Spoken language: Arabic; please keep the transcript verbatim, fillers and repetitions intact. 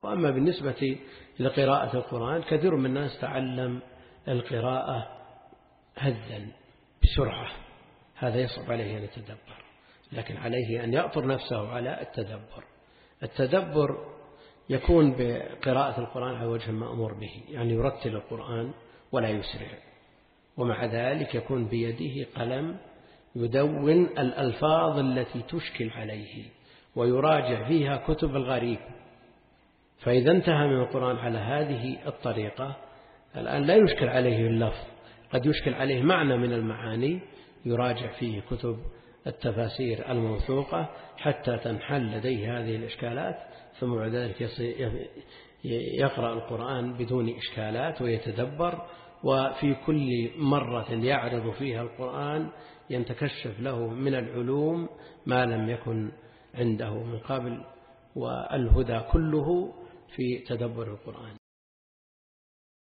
وأما بالنسبة لقراءة القرآن كثير من الناس تعلم القراءة هزا بسرعة، هذا يصعب عليه أن يتدبر، لكن عليه أن يأطر نفسه على التدبر. التدبر يكون بقراءة القرآن على وجه المأمور به، يعني يرتل القرآن ولا يسرع، ومع ذلك يكون بيده قلم يدون الألفاظ التي تشكل عليه ويراجع فيها كتب الغريب. فإذا انتهى من القرآن على هذه الطريقة الآن لا يشكل عليه اللفظ، قد يشكل عليه معنى من المعاني، يراجع فيه كتب التفاسير الموثوقة حتى تنحل لديه هذه الإشكالات، ثم بعد ذلك يقرأ القرآن بدون إشكالات ويتدبر، وفي كل مرة يعرض فيها القرآن ينتكشف له من العلوم ما لم يكن عنده من قبل، والهدى كله في تدبر القرآن.